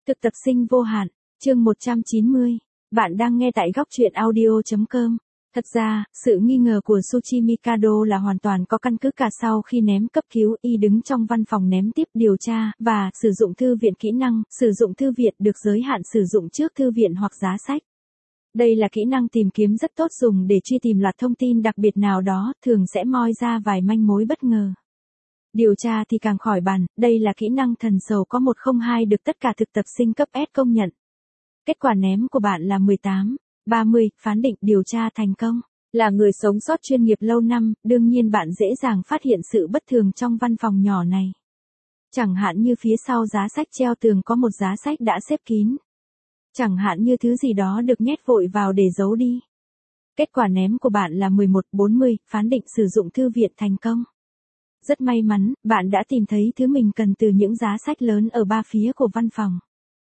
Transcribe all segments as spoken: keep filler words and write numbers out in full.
Thực tập sinh vô hạn, chương một trăm chín mươi. Bạn đang nghe tại góc truyện audio chấm com. Thật ra, sự nghi ngờ của Tsuchi Mikado là hoàn toàn có căn cứ cả sau khi ném cấp cứu y đứng trong văn phòng ném tiếp điều tra và sử dụng thư viện kỹ năng, sử dụng thư viện được giới hạn sử dụng trước thư viện hoặc giá sách. Đây là kỹ năng tìm kiếm rất tốt dùng để truy tìm loạt thông tin đặc biệt nào đó, thường sẽ moi ra vài manh mối bất ngờ. Điều tra thì càng khỏi bàn, đây là kỹ năng thần sầu có một không hai được tất cả thực tập sinh cấp S công nhận. Kết quả ném của bạn là mười tám, ba mươi, phán định điều tra thành công. Là người sống sót chuyên nghiệp lâu năm, đương nhiên bạn dễ dàng phát hiện sự bất thường trong văn phòng nhỏ này. Chẳng hạn như phía sau giá sách treo tường có một giá sách đã xếp kín. Chẳng hạn như thứ gì đó được nhét vội vào để giấu đi. Kết quả ném của bạn là mười một, bốn mươi, phán định sử dụng thư viện thành công. Rất may mắn, bạn đã tìm thấy thứ mình cần từ những giá sách lớn ở ba phía của văn phòng.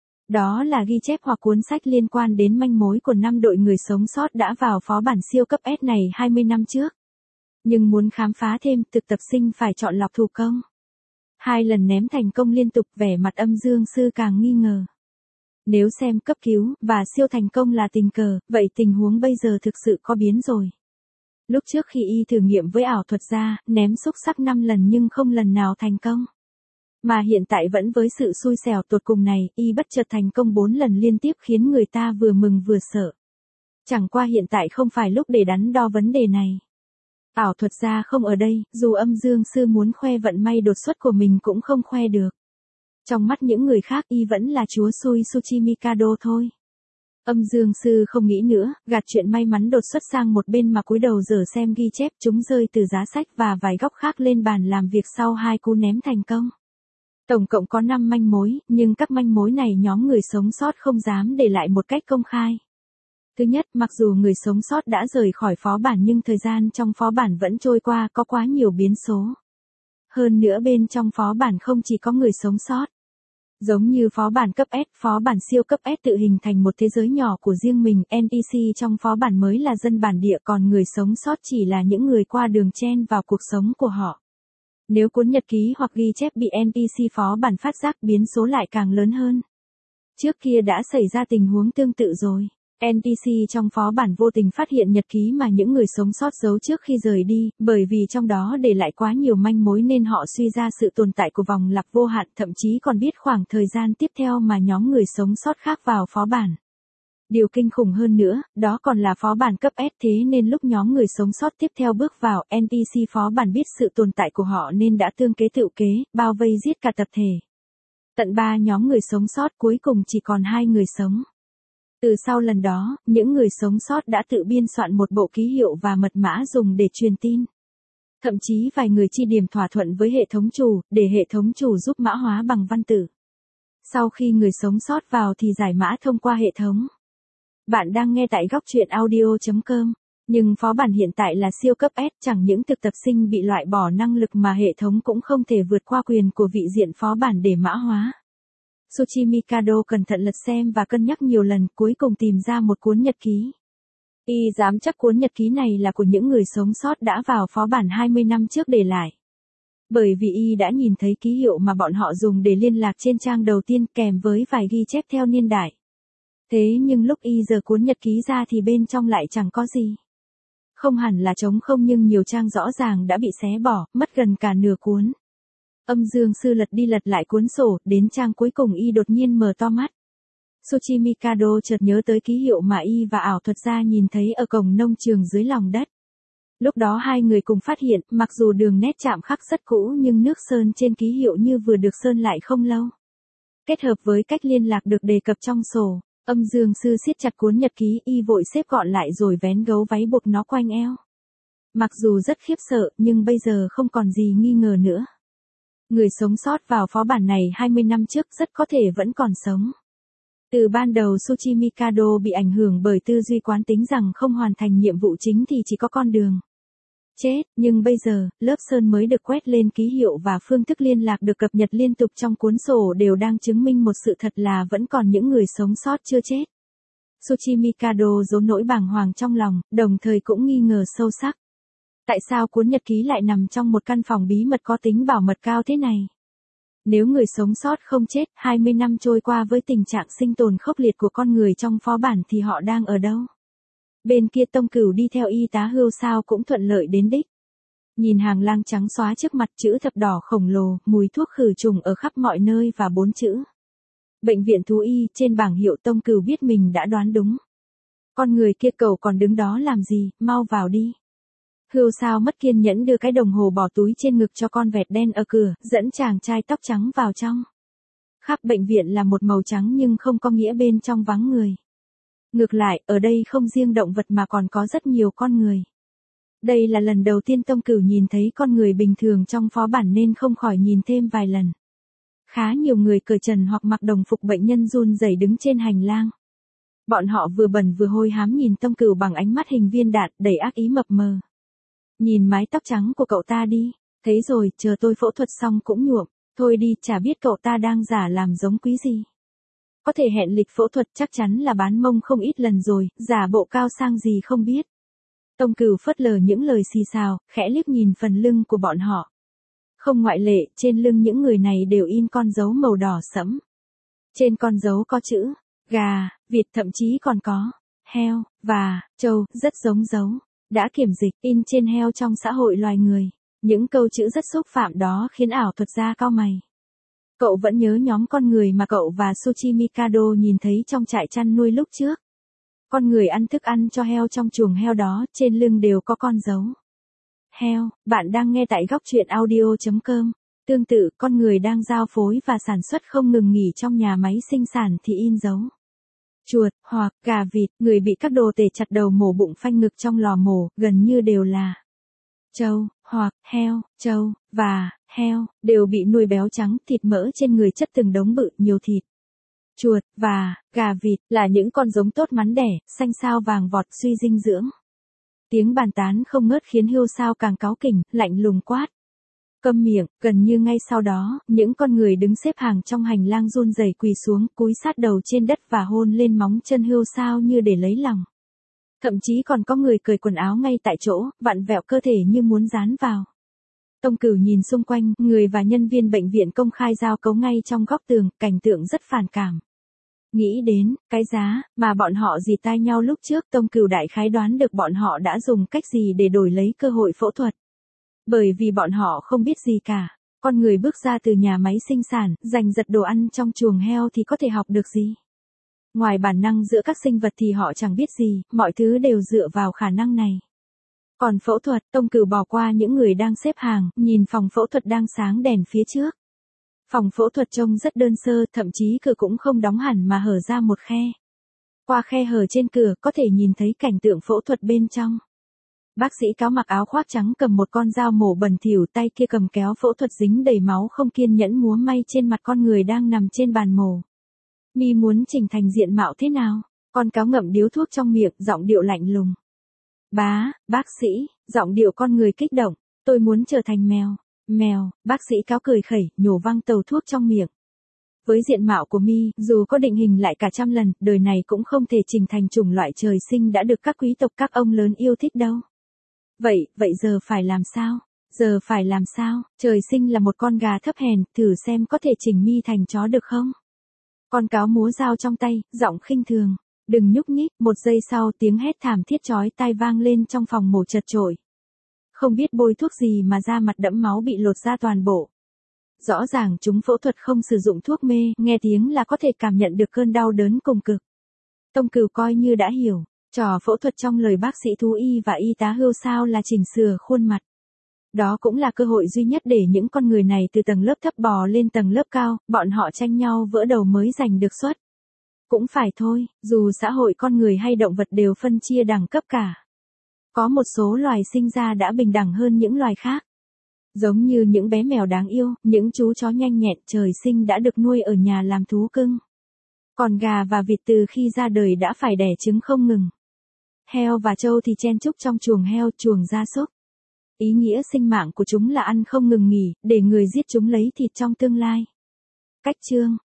Đó là ghi chép hoặc cuốn sách liên quan đến manh mối của năm đội người sống sót đã vào phó bản siêu cấp S này hai mươi năm trước. Nhưng muốn khám phá thêm, thực tập sinh phải chọn lọc thủ công. Hai lần ném thành công liên tục, vẻ mặt Âm Dương Sư càng nghi ngờ. Nếu xem cấp cứu và siêu thành công là tình cờ, vậy tình huống bây giờ thực sự có biến rồi. Lúc trước khi y thử nghiệm với ảo thuật gia, ném xúc xắc năm lần nhưng không lần nào thành công. Mà hiện tại vẫn với sự xui xẻo tột cùng này, y bất chợt thành công bốn lần liên tiếp khiến người ta vừa mừng vừa sợ. Chẳng qua hiện tại không phải lúc để đắn đo vấn đề này. Ảo thuật gia không ở đây, dù Âm Dương Sư muốn khoe vận may đột xuất của mình cũng không khoe được. Trong mắt những người khác y vẫn là chúa xui Tsuchi Mikado thôi. Âm Dương Sư không nghĩ nữa, gạt chuyện may mắn đột xuất sang một bên mà cúi đầu dở xem ghi chép chúng rơi từ giá sách và vài góc khác lên bàn làm việc sau hai cú ném thành công. Tổng cộng có năm manh mối, nhưng các manh mối này nhóm người sống sót không dám để lại một cách công khai. Thứ nhất, mặc dù người sống sót đã rời khỏi phó bản nhưng thời gian trong phó bản vẫn trôi qua, có quá nhiều biến số. Hơn nữa bên trong phó bản không chỉ có người sống sót. Giống như phó bản cấp S, phó bản siêu cấp S tự hình thành một thế giới nhỏ của riêng mình, en pê xê trong phó bản mới là dân bản địa còn người sống sót chỉ là những người qua đường chen vào cuộc sống của họ. Nếu cuốn nhật ký hoặc ghi chép bị en pê xê phó bản phát giác biến số lại càng lớn hơn. Trước kia đã xảy ra tình huống tương tự rồi. en pê xê trong phó bản vô tình phát hiện nhật ký mà những người sống sót giấu trước khi rời đi, bởi vì trong đó để lại quá nhiều manh mối nên họ suy ra sự tồn tại của vòng lặp vô hạn, thậm chí còn biết khoảng thời gian tiếp theo mà nhóm người sống sót khác vào phó bản. Điều kinh khủng hơn nữa, đó còn là phó bản cấp S, thế nên lúc nhóm người sống sót tiếp theo bước vào, en pê xê phó bản biết sự tồn tại của họ nên đã tương kế tựu kế, bao vây giết cả tập thể. Tận ba nhóm người sống sót, cuối cùng chỉ còn hai người sống. Từ sau lần đó, những người sống sót đã tự biên soạn một bộ ký hiệu và mật mã dùng để truyền tin. Thậm chí vài người chi điểm thỏa thuận với hệ thống chủ, để hệ thống chủ giúp mã hóa bằng văn tử. Sau khi người sống sót vào thì giải mã thông qua hệ thống. Bạn đang nghe tại góc truyện audio chấm com. Nhưng phó bản hiện tại là siêu cấp S, chẳng những thực tập sinh bị loại bỏ năng lực mà hệ thống cũng không thể vượt qua quyền của vị diện phó bản để mã hóa. Tsuchi Mikado cẩn thận lật xem và cân nhắc nhiều lần, cuối cùng tìm ra một cuốn nhật ký. Y dám chắc cuốn nhật ký này là của những người sống sót đã vào phó bản hai mươi năm trước để lại. Bởi vì Y đã nhìn thấy ký hiệu mà bọn họ dùng để liên lạc trên trang đầu tiên kèm với vài ghi chép theo niên đại. Thế nhưng lúc Y giở cuốn nhật ký ra thì bên trong lại chẳng có gì. Không hẳn là trống không nhưng nhiều trang rõ ràng đã bị xé bỏ, mất gần cả nửa cuốn. Âm Dương Sư lật đi lật lại cuốn sổ, đến trang cuối cùng Y đột nhiên mở to mắt. Tsuchi Mikado chợt nhớ tới ký hiệu mà Y và ảo thuật gia nhìn thấy ở cổng nông trường dưới lòng đất. Lúc đó hai người cùng phát hiện, mặc dù đường nét chạm khắc rất cũ nhưng nước sơn trên ký hiệu như vừa được sơn lại không lâu. Kết hợp với cách liên lạc được đề cập trong sổ, Âm Dương Sư siết chặt cuốn nhật ký, Y vội xếp gọn lại rồi vén gấu váy buộc nó quanh eo. Mặc dù rất khiếp sợ, nhưng bây giờ không còn gì nghi ngờ nữa. Người sống sót vào phó bản này hai mươi năm trước rất có thể vẫn còn sống. Từ ban đầu Tsuchi Mikado bị ảnh hưởng bởi tư duy quán tính rằng không hoàn thành nhiệm vụ chính thì chỉ có con đường chết, nhưng bây giờ, lớp sơn mới được quét lên ký hiệu và phương thức liên lạc được cập nhật liên tục trong cuốn sổ đều đang chứng minh một sự thật là vẫn còn những người sống sót chưa chết. Tsuchi Mikado giấu nỗi bàng hoàng trong lòng, đồng thời cũng nghi ngờ sâu sắc. Tại sao cuốn nhật ký lại nằm trong một căn phòng bí mật có tính bảo mật cao thế này? Nếu người sống sót không chết, hai mươi năm trôi qua với tình trạng sinh tồn khốc liệt của con người trong phó bản thì họ đang ở đâu? Bên kia Tông Cửu đi theo y tá Hưu Sao cũng thuận lợi đến đích. Nhìn hàng lang trắng xóa trước mặt, chữ thập đỏ khổng lồ, mùi thuốc khử trùng ở khắp mọi nơi và bốn chữ bệnh viện thú y trên bảng hiệu, Tông Cửu biết mình đã đoán đúng. Con người kia, cậu còn đứng đó làm gì, mau vào đi. Hưu Sao mất kiên nhẫn đưa cái đồng hồ bỏ túi trên ngực cho con vẹt đen ở cửa, dẫn chàng trai tóc trắng vào trong. Khắp bệnh viện là một màu trắng nhưng không có nghĩa bên trong vắng người. Ngược lại, ở đây không riêng động vật mà còn có rất nhiều con người. Đây là lần đầu tiên Tông Cửu nhìn thấy con người bình thường trong phó bản nên không khỏi nhìn thêm vài lần. Khá nhiều người cởi trần hoặc mặc đồng phục bệnh nhân run rẩy đứng trên hành lang. Bọn họ vừa bẩn vừa hôi hám nhìn Tông Cửu bằng ánh mắt hình viên đạn, đầy ác ý mập mờ. Nhìn mái tóc trắng của cậu ta đi, thấy rồi, chờ tôi phẫu thuật xong cũng nhuộm, thôi đi, chả biết cậu ta đang giả làm giống quý gì. Có thể hẹn lịch phẫu thuật, chắc chắn là bán mông không ít lần rồi, giả bộ cao sang gì không biết. Tông Cửu phớt lờ những lời xì xào, khẽ liếc nhìn phần lưng của bọn họ. Không ngoại lệ, trên lưng những người này đều in con dấu màu đỏ sẫm. Trên con dấu có chữ gà, vịt, thậm chí còn có heo và trâu, rất giống dấu đã kiểm dịch in trên heo trong xã hội loài người. Những câu chữ rất xúc phạm đó khiến ảo thuật gia cau mày. Cậu vẫn nhớ nhóm con người mà cậu và Suchi Mikado nhìn thấy trong trại chăn nuôi lúc trước. Con người ăn thức ăn cho heo trong chuồng heo đó, trên lưng đều có con dấu heo. Bạn đang nghe tại góc truyện audio chấm com. Tương tự, con người đang giao phối và sản xuất không ngừng nghỉ trong nhà máy sinh sản thì in dấu chuột, hoặc gà, vịt. Người bị các đồ tể chặt đầu, mổ bụng, phanh ngực trong lò mổ, gần như đều là trâu, hoặc heo. Trâu và heo đều bị nuôi béo trắng, thịt mỡ trên người chất từng đống bự, nhiều thịt. Chuột và gà, vịt là những con giống tốt mắn đẻ, xanh xao vàng vọt, suy dinh dưỡng. Tiếng bàn tán không ngớt khiến Hưu Sao càng cáu kỉnh, lạnh lùng quát. Câm miệng. Gần như ngay sau đó, những con người đứng xếp hàng trong hành lang run rẩy quỳ xuống, cúi sát đầu trên đất và hôn lên móng chân Hưu Sao như để lấy lòng. Thậm chí còn có người cởi quần áo ngay tại chỗ, vặn vẹo cơ thể như muốn dán vào. Tông Cửu nhìn xung quanh, người và nhân viên bệnh viện công khai giao cấu ngay trong góc tường, cảnh tượng rất phản cảm. Nghĩ đến cái giá mà bọn họ dì tai nhau lúc trước, Tông Cửu đại khái đoán được bọn họ đã dùng cách gì để đổi lấy cơ hội phẫu thuật. Bởi vì bọn họ không biết gì cả. Con người bước ra từ nhà máy sinh sản, giành giật đồ ăn trong chuồng heo thì có thể học được gì? Ngoài bản năng giữa các sinh vật thì họ chẳng biết gì, mọi thứ đều dựa vào khả năng này. Còn phẫu thuật, Tông Cửu bỏ qua những người đang xếp hàng, nhìn phòng phẫu thuật đang sáng đèn phía trước. Phòng phẫu thuật trông rất đơn sơ, thậm chí cửa cũng không đóng hẳn mà hở ra một khe. Qua khe hở trên cửa, có thể nhìn thấy cảnh tượng phẫu thuật bên trong. Bác sĩ cáo mặc áo khoác trắng cầm một con dao mổ bẩn thỉu, tay kia cầm kéo phẫu thuật dính đầy máu, không kiên nhẫn múa may trên mặt con người đang nằm trên bàn mổ. Mi muốn chỉnh thành diện mạo thế nào? Con cáo ngậm điếu thuốc trong miệng, giọng điệu lạnh lùng. Bá, bác sĩ, giọng điệu con người kích động. Tôi muốn trở thành mèo. Mèo, bác sĩ cáo cười khẩy, nhổ văng tàu thuốc trong miệng. Với diện mạo của Mi, dù có định hình lại cả trăm lần, đời này cũng không thể chỉnh thành chủng loại trời sinh đã được các quý tộc, các ông lớn yêu thích đâu. Vậy, vậy giờ phải làm sao? Giờ phải làm sao? Trời sinh là một con gà thấp hèn, thử xem có thể chỉnh Mi thành chó được không? Con cáo múa dao trong tay, giọng khinh thường. Đừng nhúc nhích. Một giây sau, tiếng hét thảm thiết chói tai vang lên trong phòng mổ chật chội. Không biết bôi thuốc gì mà da mặt đẫm máu bị lột ra toàn bộ. Rõ ràng chúng phẫu thuật không sử dụng thuốc mê, nghe tiếng là có thể cảm nhận được cơn đau đớn cùng cực. Tông Cửu coi như đã hiểu. Trò phẫu thuật trong lời bác sĩ thú y và y tá Hưu Sao là chỉnh sửa khuôn mặt. Đó cũng là cơ hội duy nhất để những con người này từ tầng lớp thấp bò lên tầng lớp cao, bọn họ tranh nhau vỡ đầu mới giành được suất. Cũng phải thôi, dù xã hội con người hay động vật đều phân chia đẳng cấp cả. Có một số loài sinh ra đã bình đẳng hơn những loài khác. Giống như những bé mèo đáng yêu, những chú chó nhanh nhẹn trời sinh đã được nuôi ở nhà làm thú cưng. Còn gà và vịt từ khi ra đời đã phải đẻ trứng không ngừng. Heo và trâu thì chen chúc trong chuồng heo, chuồng gia súc. Ý nghĩa sinh mạng của chúng là ăn không ngừng nghỉ, để người giết chúng lấy thịt trong tương lai. Cách chương